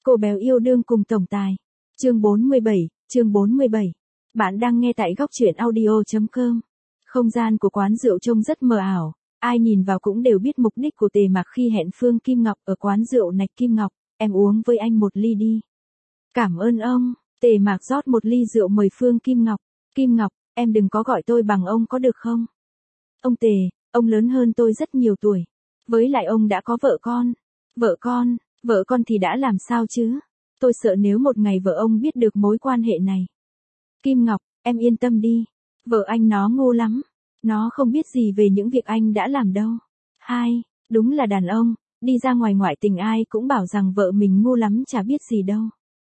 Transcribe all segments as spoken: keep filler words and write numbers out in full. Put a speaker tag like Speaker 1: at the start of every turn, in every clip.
Speaker 1: Cô béo yêu đương cùng tổng tài. Chương bốn mươi bảy, chương bốn mươi bảy. Bạn đang nghe tại góc truyện audio chấm com. Không gian của quán rượu trông rất mờ ảo, ai nhìn vào cũng đều biết mục đích của Tề Mạc khi hẹn Phương Kim Ngọc ở quán rượu Nạch Kim Ngọc, em uống với anh một ly đi. Cảm ơn ông, Tề Mạc rót một ly rượu mời Phương Kim Ngọc. Kim Ngọc, em đừng có gọi tôi bằng ông có được không? Ông Tề, ông lớn hơn tôi rất nhiều tuổi. Với lại ông đã có vợ con. Vợ con, vợ con thì đã làm sao chứ? Tôi sợ nếu một ngày vợ ông biết được mối quan hệ này. Kim Ngọc, em yên tâm đi. Vợ anh nó ngu lắm. Nó không biết gì về những việc anh đã làm đâu. Hai, đúng là đàn ông, đi ra ngoài ngoại tình ai cũng bảo rằng vợ mình ngu lắm chả biết gì đâu.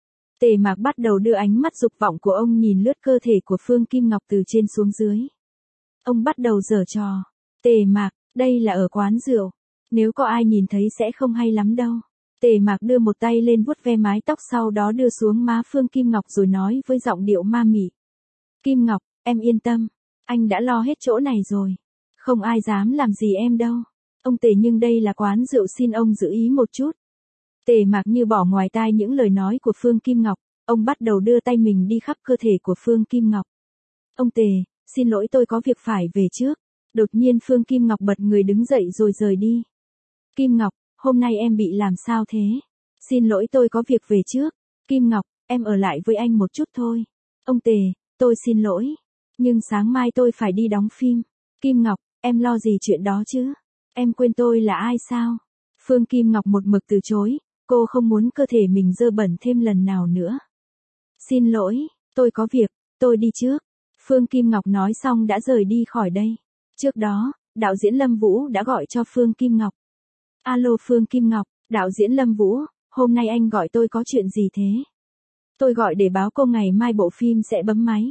Speaker 1: Tề Mạc bắt đầu đưa ánh mắt dục vọng của ông nhìn lướt cơ thể của Phương Kim Ngọc từ trên xuống dưới. Ông bắt đầu giở trò. Tề Mạc, đây là ở quán rượu. Nếu có ai nhìn thấy sẽ không hay lắm đâu. Tề Mạc đưa một tay lên vuốt ve mái tóc sau đó đưa xuống má Phương Kim Ngọc rồi nói với giọng điệu ma mị. Kim Ngọc, em yên tâm. Anh đã lo hết chỗ này rồi. Không ai dám làm gì em đâu. Ông Tề nhưng đây là quán rượu xin ông giữ ý một chút. Tề Mạc như bỏ ngoài tai những lời nói của Phương Kim Ngọc. Ông bắt đầu đưa tay mình đi khắp cơ thể của Phương Kim Ngọc. Ông Tề, xin lỗi tôi có việc phải về trước. Đột nhiên Phương Kim Ngọc bật người đứng dậy rồi rời đi. Kim Ngọc, hôm nay em bị làm sao thế? Xin lỗi tôi có việc về trước. Kim Ngọc, em ở lại với anh một chút thôi. Ông Tề, tôi xin lỗi. Nhưng sáng mai tôi phải đi đóng phim. Kim Ngọc, em lo gì chuyện đó chứ? Em quên tôi là ai sao? Phương Kim Ngọc một mực từ chối. Cô không muốn cơ thể mình dơ bẩn thêm lần nào nữa. Xin lỗi, tôi có việc, tôi đi trước. Phương Kim Ngọc nói xong đã rời đi khỏi đây. Trước đó, đạo diễn Lâm Vũ đã gọi cho Phương Kim Ngọc. Alo Phương Kim Ngọc, đạo diễn Lâm Vũ, hôm nay anh gọi tôi có chuyện gì thế? Tôi gọi để báo cô ngày mai bộ phim sẽ bấm máy.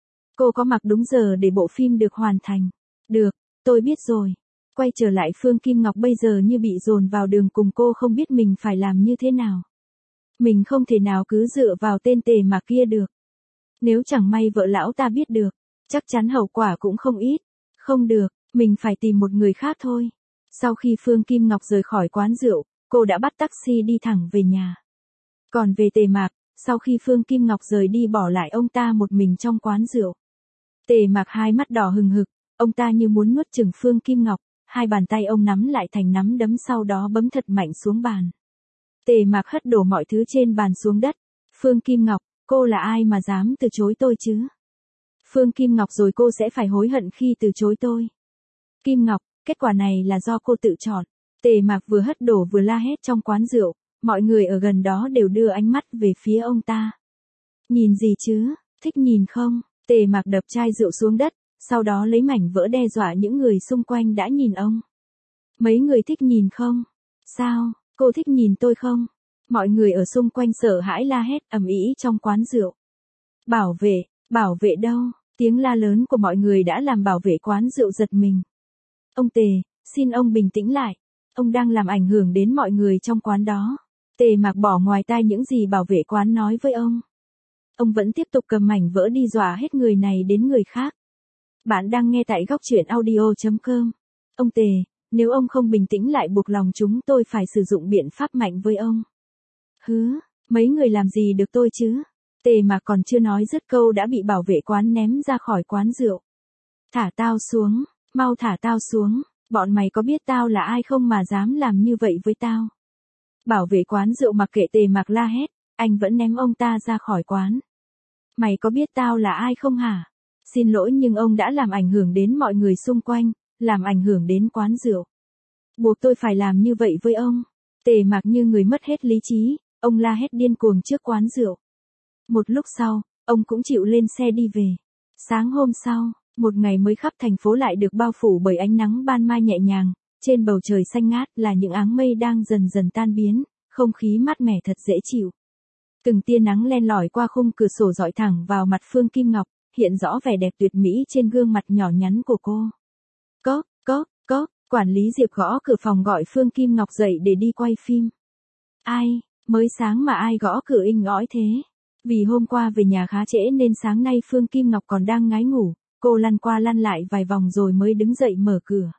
Speaker 1: Cô có mặc đúng giờ để bộ phim được hoàn thành. Được, tôi biết rồi. Quay trở lại Phương Kim Ngọc bây giờ như bị dồn vào đường cùng cô không biết mình phải làm như thế nào. Mình không thể nào cứ dựa vào tên Tề Mạc kia được. Nếu chẳng may vợ lão ta biết được, chắc chắn hậu quả cũng không ít. Không được, mình phải tìm một người khác thôi. Sau khi Phương Kim Ngọc rời khỏi quán rượu, cô đã bắt taxi đi thẳng về nhà. Còn về Tề Mạc, sau khi Phương Kim Ngọc rời đi bỏ lại ông ta một mình trong quán rượu. Tề Mạc hai mắt đỏ hừng hực, ông ta như muốn nuốt chửng Phương Kim Ngọc, hai bàn tay ông nắm lại thành nắm đấm sau đó bấm thật mạnh xuống bàn. Tề Mạc hất đổ mọi thứ trên bàn xuống đất. Phương Kim Ngọc, cô là ai mà dám từ chối tôi chứ? Phương Kim Ngọc rồi cô sẽ phải hối hận khi từ chối tôi. Kim Ngọc, kết quả này là do cô tự chọn. Tề Mạc vừa hất đổ vừa la hét trong quán rượu, mọi người ở gần đó đều đưa ánh mắt về phía ông ta. Nhìn gì chứ, thích nhìn không? Tề Mạc đập chai rượu xuống đất, sau đó lấy mảnh vỡ đe dọa những người xung quanh đã nhìn ông. Mấy người thích nhìn không? Sao, cô thích nhìn tôi không? Mọi người ở xung quanh sợ hãi la hét ầm ĩ trong quán rượu. Bảo vệ, bảo vệ đâu? Tiếng la lớn của mọi người đã làm bảo vệ quán rượu giật mình. Ông Tề, xin ông bình tĩnh lại. Ông đang làm ảnh hưởng đến mọi người trong quán đó. Tề Mạc bỏ ngoài tai những gì bảo vệ quán nói với ông. Ông vẫn tiếp tục cầm mảnh vỡ đi dọa hết người này đến người khác. Bạn đang nghe tại góc truyện audio chấm com. Ông Tề, nếu ông không bình tĩnh lại buộc lòng chúng tôi phải sử dụng biện pháp mạnh với ông. Hứ, mấy người làm gì được tôi chứ? Tề Mạc còn chưa nói dứt câu đã bị bảo vệ quán ném ra khỏi quán rượu. Thả tao xuống, mau thả tao xuống, bọn mày có biết tao là ai không mà dám làm như vậy với tao? Bảo vệ quán rượu mặc kệ Tề Mạc la hét, anh vẫn ném ông ta ra khỏi quán. Mày có biết tao là ai không hả? Xin lỗi nhưng ông đã làm ảnh hưởng đến mọi người xung quanh, làm ảnh hưởng đến quán rượu. Buộc tôi phải làm như vậy với ông. Tề Mạc như người mất hết lý trí, ông la hét điên cuồng trước quán rượu. Một lúc sau, ông cũng chịu lên xe đi về. Sáng hôm sau, một ngày mới khắp thành phố lại được bao phủ bởi ánh nắng ban mai nhẹ nhàng, trên bầu trời xanh ngát là những áng mây đang dần dần tan biến, không khí mát mẻ thật dễ chịu. Từng tia nắng len lỏi qua khung cửa sổ dọi thẳng vào mặt Phương Kim Ngọc, hiện rõ vẻ đẹp tuyệt mỹ trên gương mặt nhỏ nhắn của cô. Cóp, cóp, cóp, quản lý Diệp gõ cửa phòng gọi Phương Kim Ngọc dậy để đi quay phim. Ai, mới sáng mà ai gõ cửa inh ỏi thế? Vì hôm qua về nhà khá trễ nên sáng nay Phương Kim Ngọc còn đang ngái ngủ, cô lăn qua lăn lại vài vòng rồi mới đứng dậy mở cửa.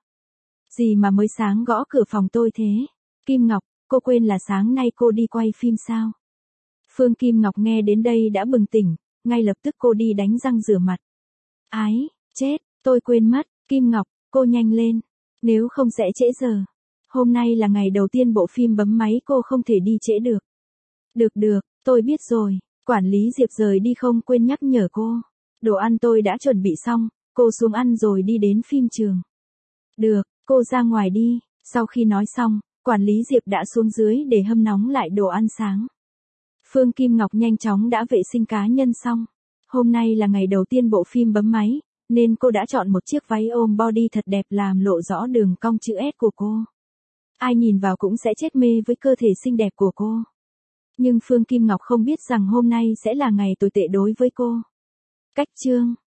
Speaker 1: Gì mà mới sáng gõ cửa phòng tôi thế? Kim Ngọc, cô quên là sáng nay cô đi quay phim sao? Phương Kim Ngọc nghe đến đây đã bừng tỉnh, ngay lập tức cô đi đánh răng rửa mặt. Ái, chết, tôi quên mất, Kim Ngọc, cô nhanh lên, nếu không sẽ trễ giờ. Hôm nay là ngày đầu tiên bộ phim bấm máy, cô không thể đi trễ được. Được được, tôi biết rồi, quản lý Diệp rời đi không quên nhắc nhở cô. Đồ ăn tôi đã chuẩn bị xong, cô xuống ăn rồi đi đến phim trường. Được, cô ra ngoài đi. Sau khi nói xong, quản lý Diệp đã xuống dưới để hâm nóng lại đồ ăn sáng. Phương Kim Ngọc nhanh chóng đã vệ sinh cá nhân xong. Hôm nay là ngày đầu tiên bộ phim bấm máy, nên cô đã chọn một chiếc váy ôm body thật đẹp làm lộ rõ đường cong chữ S của cô. Ai nhìn vào cũng sẽ chết mê với cơ thể xinh đẹp của cô. Nhưng Phương Kim Ngọc không biết rằng hôm nay sẽ là ngày tồi tệ đối với cô. Cách chương